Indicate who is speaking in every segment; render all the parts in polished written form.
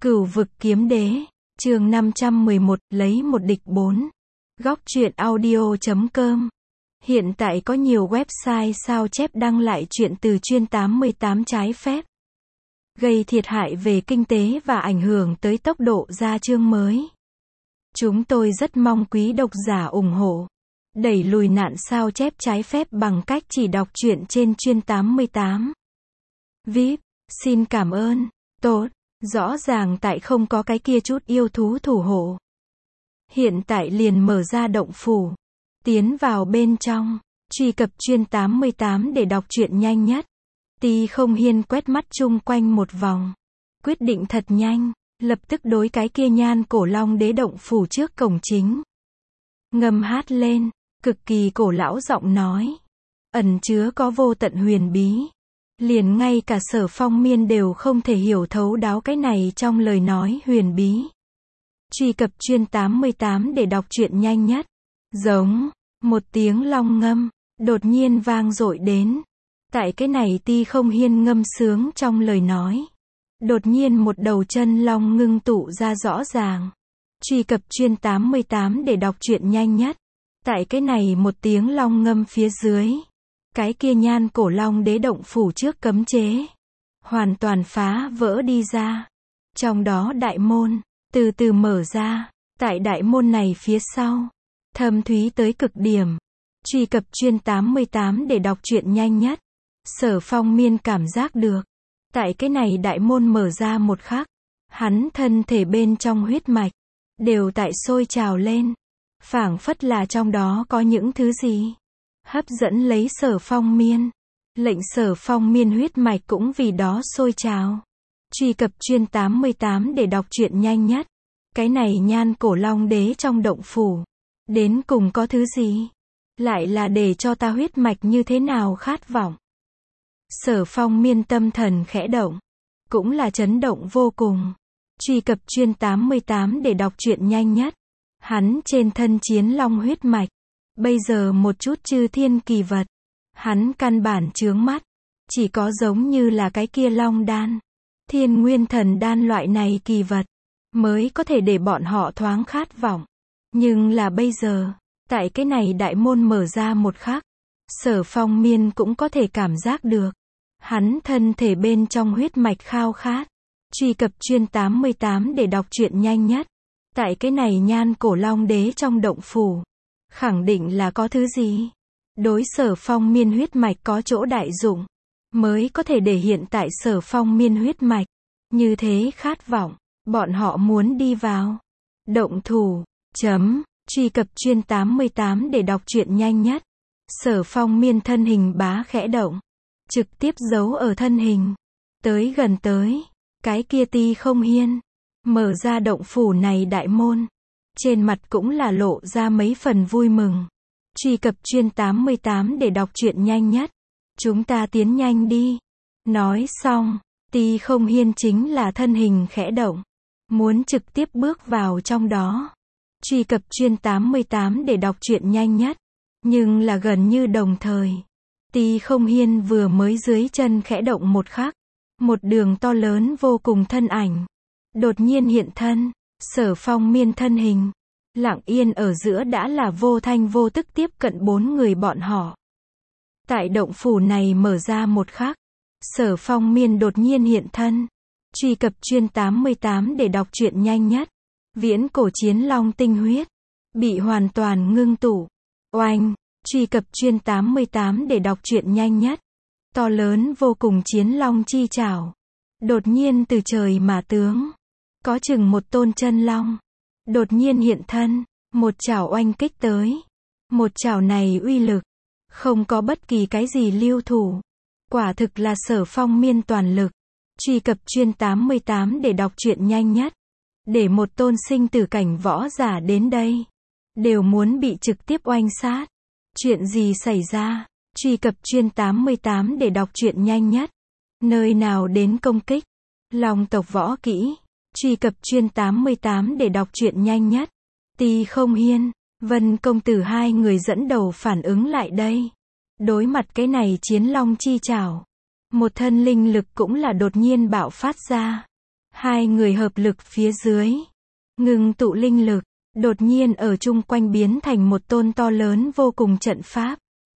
Speaker 1: Cửu vực kiếm đế, chương 511, lấy một địch 4. Góc truyện audio.com. Hiện tại có nhiều website sao chép đăng lại truyện từ chuyên 88 trái phép, gây thiệt hại về kinh tế và ảnh hưởng tới tốc độ ra chương mới. Chúng tôi rất mong quý độc giả ủng hộ, đẩy lùi nạn sao chép trái phép bằng cách chỉ đọc truyện trên chuyên 88. VIP, xin cảm ơn. Tốt, rõ ràng tại không có cái kia chút yêu thú thủ hộ. Hiện tại liền mở ra động phủ, tiến vào bên trong, truy cập chuyên 88 để đọc truyện nhanh nhất. Ti Không Hiên quét mắt chung quanh một vòng, quyết định thật nhanh, lập tức đối cái kia Nhan Cổ Long Đế động phủ trước cổng chính. Ngâm hát lên, cực kỳ cổ lão giọng nói, ẩn chứa có vô tận huyền bí. Liền ngay cả Sở Phong Miên đều không thể hiểu thấu đáo cái này trong lời nói huyền bí. Truy cập chuyên 88 để đọc truyện nhanh nhất. Giống, một tiếng long ngâm, đột nhiên vang dội đến. Tại cái này Ti Không Hiên ngâm sướng trong lời nói. Đột nhiên một đầu chân long ngưng tụ ra rõ ràng. Truy cập chuyên 88 để đọc truyện nhanh nhất. Tại cái này một tiếng long ngâm phía dưới. Cái kia Nhan Cổ Long Đế động phủ trước cấm chế, hoàn toàn phá vỡ đi ra. Trong đó đại môn, từ từ mở ra. Tại đại môn này phía sau, thâm thúy tới cực điểm. Truy cập chuyên 88 để đọc truyện nhanh nhất. Sở Phong Miên cảm giác được. Tại cái này đại môn mở ra một khắc, hắn thân thể bên trong huyết mạch, đều tại sôi trào lên. Phảng phất là trong đó có những thứ gì hấp dẫn lấy Sở Phong Miên. Lệnh Sở Phong Miên huyết mạch cũng vì đó sôi trào. Truy cập chuyên 88 để đọc truyện nhanh nhất. Cái này Nhan Cổ Long Đế trong động phủ, đến cùng có thứ gì? Lại là để cho ta huyết mạch như thế nào khát vọng. Sở Phong Miên tâm thần khẽ động, cũng là chấn động vô cùng. Truy cập chuyên 88 để đọc truyện nhanh nhất. Hắn trên thân chiến long huyết mạch, bây giờ một chút chư thiên kỳ vật, hắn căn bản chướng mắt. Chỉ có giống như là cái kia long đan, thiên nguyên thần đan loại này kỳ vật, mới có thể để bọn họ thoáng khát vọng. Nhưng là bây giờ, tại cái này đại môn mở ra một khắc, Sở Phong Miên cũng có thể cảm giác được. Hắn thân thể bên trong huyết mạch khao khát. Truy cập chuyên 88 để đọc truyện nhanh nhất. Tại cái này Nhan Cổ Long Đế trong động phủ, khẳng định là có thứ gì đối Sở Phong Miên huyết mạch có chỗ đại dụng, mới có thể để hiện tại Sở Phong Miên huyết mạch như thế khát vọng. Bọn họ muốn đi vào động thủ. Truy cập chuyên 88 để đọc truyện nhanh nhất. Sở Phong Miên thân hình bá khẽ động, trực tiếp giấu ở thân hình, tới gần tới cái kia Ti Không Hiên, mở ra động phủ này đại môn, trên mặt cũng là lộ ra mấy phần vui mừng. Truy cập chuyên 88 để đọc truyện nhanh nhất. Chúng ta tiến nhanh đi. Nói xong, Ti Không Hiên chính là thân hình khẽ động, muốn trực tiếp bước vào trong đó. Truy cập chuyên 88 để đọc truyện nhanh nhất. Nhưng là gần như đồng thời, Ti Không Hiên vừa mới dưới chân khẽ động một khắc, một đường to lớn vô cùng thân ảnh đột nhiên hiện thân. Sở Phong Miên thân hình lặng yên ở giữa đã là vô thanh vô tức tiếp cận bốn người bọn họ. Tại động phủ này mở ra một khắc, Sở Phong Miên đột nhiên hiện thân. Truy cập chuyên 88 để đọc truyện nhanh nhất. Viễn cổ chiến long tinh huyết bị hoàn toàn ngưng tụ. Oanh, truy cập chuyên 88 để đọc truyện nhanh nhất. To lớn vô cùng chiến long chi trảo đột nhiên từ trời mà tướng, có chừng một tôn chân long đột nhiên hiện thân, một chảo oanh kích tới. Một chảo này uy lực không có bất kỳ cái gì lưu thủ, quả thực là Sở Phong Miên toàn lực. Truy cập chuyên 88 để đọc truyện nhanh nhất. Để một tôn sinh tử cảnh võ giả đến đây, đều muốn bị trực tiếp oanh sát. Chuyện gì xảy ra? Truy cập chuyên 88 để đọc truyện nhanh nhất. Nơi nào đến công kích? Long tộc võ kỹ. Truy cập chuyên 88 để đọc truyện nhanh nhất. Ti Không Hiên, Vân công tử hai người dẫn đầu phản ứng lại đây. Đối mặt cái này chiến long chi trảo, một thân linh lực cũng là đột nhiên bạo phát ra. Hai người hợp lực phía dưới, ngưng tụ linh lực, đột nhiên ở chung quanh biến thành một tôn to lớn vô cùng trận pháp.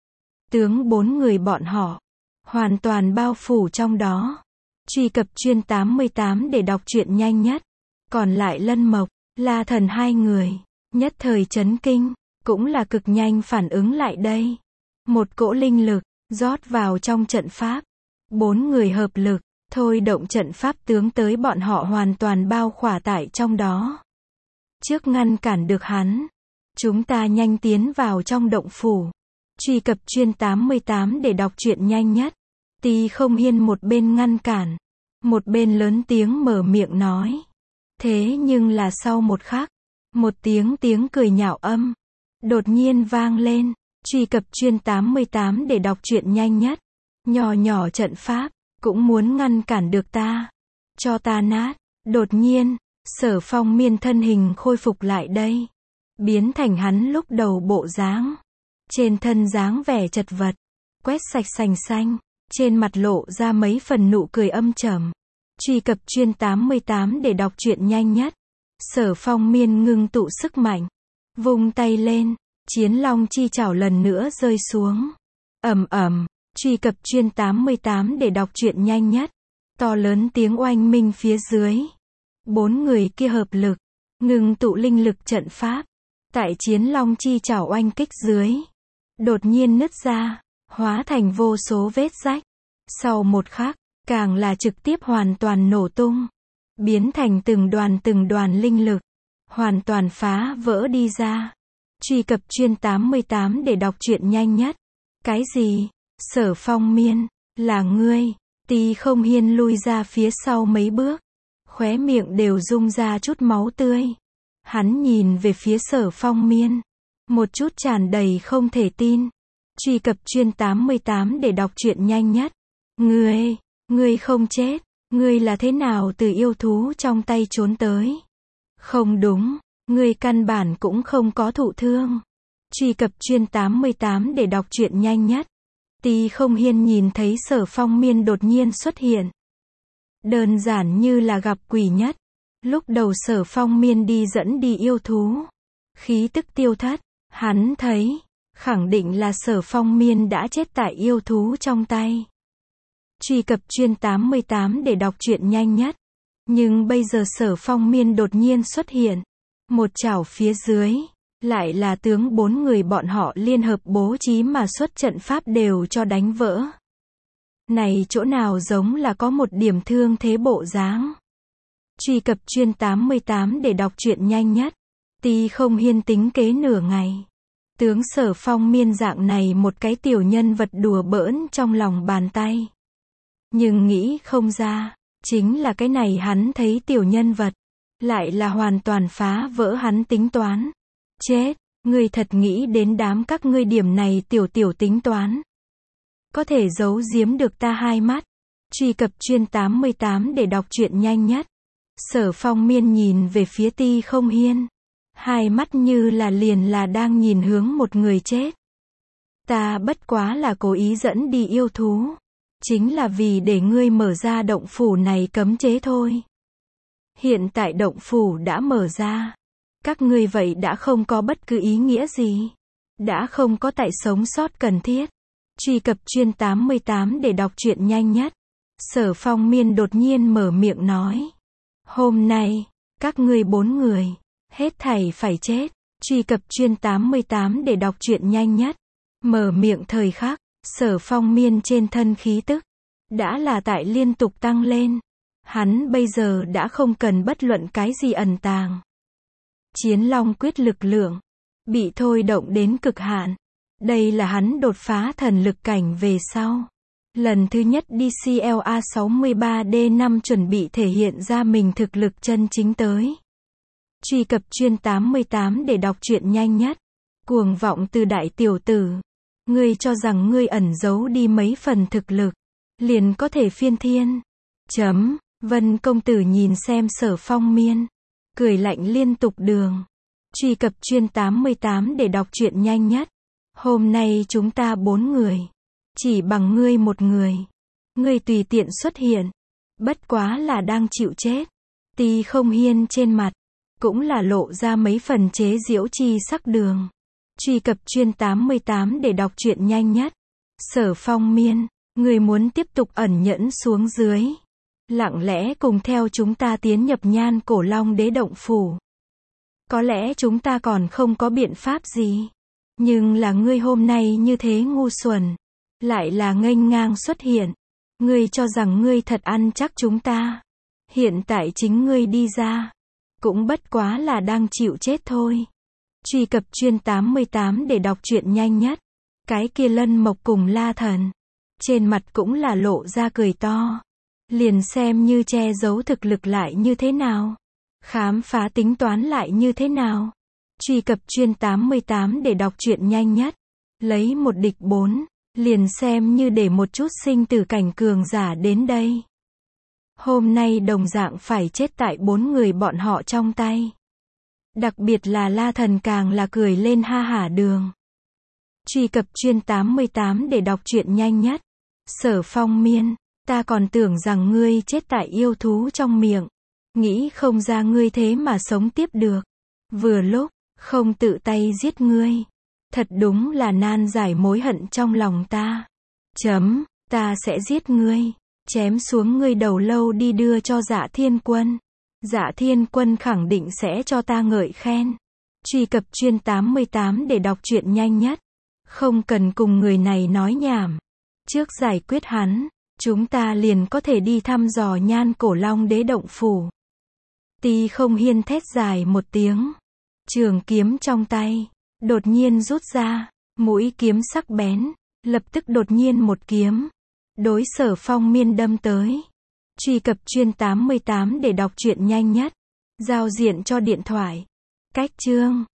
Speaker 1: Tướng bốn người bọn họ hoàn toàn bao phủ trong đó. Truy cập Chuyên 88 để đọc truyện nhanh nhất. Còn lại Lân Mộc, La Thần hai người, nhất thời chấn kinh, cũng là cực nhanh phản ứng lại đây. Một cỗ linh lực rót vào trong trận pháp. Bốn người hợp lực thôi động trận pháp tướng tới bọn họ hoàn toàn bao khỏa tại trong đó. Trước ngăn cản được hắn, chúng ta nhanh tiến vào trong động phủ. Truy cập Chuyên 88 để đọc truyện nhanh nhất. Tỳ Không Hiên một bên ngăn cản, một bên lớn tiếng mở miệng nói. Thế nhưng là sau một khắc, một tiếng cười nhạo âm đột nhiên vang lên. Truy cập Chuyên 88 để đọc truyện nhanh nhất. Nhỏ nhỏ trận pháp cũng muốn ngăn cản được ta, cho ta nát. Đột nhiên, Sở Phong Miên thân hình khôi phục lại đây, biến thành hắn lúc đầu bộ dáng. Trên thân dáng vẻ chật vật, quét sạch sành xanh, trên mặt lộ ra mấy phần nụ cười âm trầm. Truy cập Chuyên 88 để đọc truyện nhanh nhất. Sở Phong Miên ngưng tụ sức mạnh, vung tay lên, Chiến Long chi chảo lần nữa rơi xuống. Ầm ầm. Truy cập Chuyên 88 để đọc truyện nhanh nhất. To lớn tiếng oanh minh phía dưới. Bốn người kia hợp lực, ngưng tụ linh lực trận pháp. Tại Chiến Long chi chảo oanh kích dưới, đột nhiên nứt ra, hóa thành vô số vết rách. Sau một khắc, càng là trực tiếp hoàn toàn nổ tung, biến thành từng đoàn linh lực, hoàn toàn phá vỡ đi ra. Truy cập Chuyên 88 để đọc truyện nhanh nhất. Cái gì? Sở Phong Miên, là ngươi? Tỳ Không Hiên lui ra phía sau mấy bước, khóe miệng đều rung ra chút máu tươi. Hắn nhìn về phía Sở Phong Miên, một chút tràn đầy không thể tin. Truy cập Chuyên 88 để đọc truyện nhanh nhất. Ngươi không chết, ngươi là thế nào từ yêu thú trong tay trốn tới? Không đúng, ngươi căn bản cũng không có thụ thương. Truy cập Chuyên 88 để đọc truyện nhanh nhất. Tỳ Không Hiên nhìn thấy Sở Phong Miên đột nhiên xuất hiện, đơn giản như là gặp quỷ nhất. Lúc đầu Sở Phong Miên đi dẫn đi yêu thú, khí tức tiêu thất, hắn thấy, khẳng định là Sở Phong Miên đã chết tại yêu thú trong tay. Truy cập Chuyên 88 để đọc truyện nhanh nhất. Nhưng bây giờ Sở Phong Miên đột nhiên xuất hiện, một chảo phía dưới, lại là tướng bốn người bọn họ liên hợp bố trí mà xuất trận pháp đều cho đánh vỡ. Này chỗ nào giống là có một điểm thương thế bộ dáng. Truy cập Chuyên 88 để đọc truyện nhanh nhất. Tỳ Không Hiên tính kế nửa ngày, tướng Sở Phong Miên dạng này một cái tiểu nhân vật đùa bỡn trong lòng bàn tay. Nhưng nghĩ không ra, chính là cái này hắn thấy tiểu nhân vật, lại là hoàn toàn phá vỡ hắn tính toán. Chết, ngươi thật nghĩ đến đám các ngươi điểm này tiểu tính toán, có thể giấu giếm được ta hai mắt. Truy cập Chuyên 88 để đọc truyện nhanh nhất. Sở Phong Miên nhìn về phía Tỳ Không Hiên, hai mắt như là liền là đang nhìn hướng một người chết. Ta bất quá là cố ý dẫn đi yêu thú, chính là vì để ngươi mở ra động phủ này cấm chế thôi. Hiện tại động phủ đã mở ra, các ngươi vậy đã không có bất cứ ý nghĩa gì, đã không có tại sống sót cần thiết. Truy cập Chuyên 88 để đọc truyện nhanh nhất. Sở Phong Miên đột nhiên mở miệng nói. Hôm nay, các ngươi bốn người, hết thảy phải chết. Truy cập Chuyên 88 để đọc truyện nhanh nhất. Mở miệng thời khắc, Sở Phong Miên trên thân khí tức đã là tại liên tục tăng lên. Hắn bây giờ đã không cần bất luận cái gì ẩn tàng. Chiến Long quyết lực lượng bị thôi động đến cực hạn. Đây là hắn đột phá thần lực cảnh về sau, lần thứ nhất đi CLA 63D5 chuẩn bị thể hiện ra mình thực lực chân chính tới. Truy cập Chuyên 88 để đọc truyện nhanh nhất. Cuồng vọng từ đại tiểu tử, ngươi cho rằng ngươi ẩn giấu đi mấy phần thực lực, liền có thể phiên thiên. Vân công tử nhìn xem Sở Phong Miên, cười lạnh liên tục đường. Truy cập Chuyên 88 để đọc truyện nhanh nhất. Hôm nay chúng ta bốn người, chỉ bằng ngươi một người, ngươi tùy tiện xuất hiện, bất quá là đang chịu chết. Ti Không Hiên trên mặt, cũng là lộ ra mấy phần chế giễu chi sắc đường. Truy cập chuyên 88 để đọc truyện nhanh nhất. Sở Phong Miên, người muốn tiếp tục ẩn nhẫn xuống dưới. Lặng lẽ cùng theo chúng ta tiến nhập Nhan Cổ Long Đế động phủ. Có lẽ chúng ta còn không có biện pháp gì. Nhưng là ngươi hôm nay như thế ngu xuẩn. Lại là nghênh ngang xuất hiện. Ngươi cho rằng ngươi thật ăn chắc chúng ta. Hiện tại chính ngươi đi ra. Cũng bất quá là đang chịu chết thôi. Truy cập chuyên 88 để đọc truyện nhanh nhất. Cái kia Lân Mộc cùng La Thần. Trên mặt cũng là lộ ra cười to. Liền xem như che giấu thực lực lại như thế nào. Khám phá tính toán lại như thế nào. Truy cập chuyên 88 để đọc truyện nhanh nhất. Lấy một địch 4. Liền xem như để một chút sinh tử cảnh cường giả đến đây. Hôm nay đồng dạng phải chết tại 4 người bọn họ trong tay. Đặc biệt là La Thần càng là cười lên ha hả đường. Truy cập chuyên 88 để đọc truyện nhanh nhất. Sở Phong Miên, ta còn tưởng rằng ngươi chết tại yêu thú trong miệng. Nghĩ không ra ngươi thế mà sống tiếp được. Vừa lúc, không tự tay giết ngươi. Thật đúng là nan giải mối hận trong lòng ta. Ta sẽ giết ngươi. Chém xuống ngươi đầu lâu đi đưa cho Dạ Thiên Quân. Dạ Thiên Quân khẳng định sẽ cho ta ngợi khen. Truy cập chuyên 88 để đọc truyện nhanh nhất. Không cần cùng người này nói nhảm. Trước giải quyết hắn, chúng ta liền có thể đi thăm dò Nhan Cổ Long Đế động phủ. Ti Không Hiên thét dài một tiếng. Trường kiếm trong tay, đột nhiên rút ra, mũi kiếm sắc bén, lập tức đột nhiên một kiếm. Đối Sở Phong Miên đâm tới. Truy cập chuyên 88 để đọc truyện nhanh nhất. Giao diện cho điện thoại. Cách chương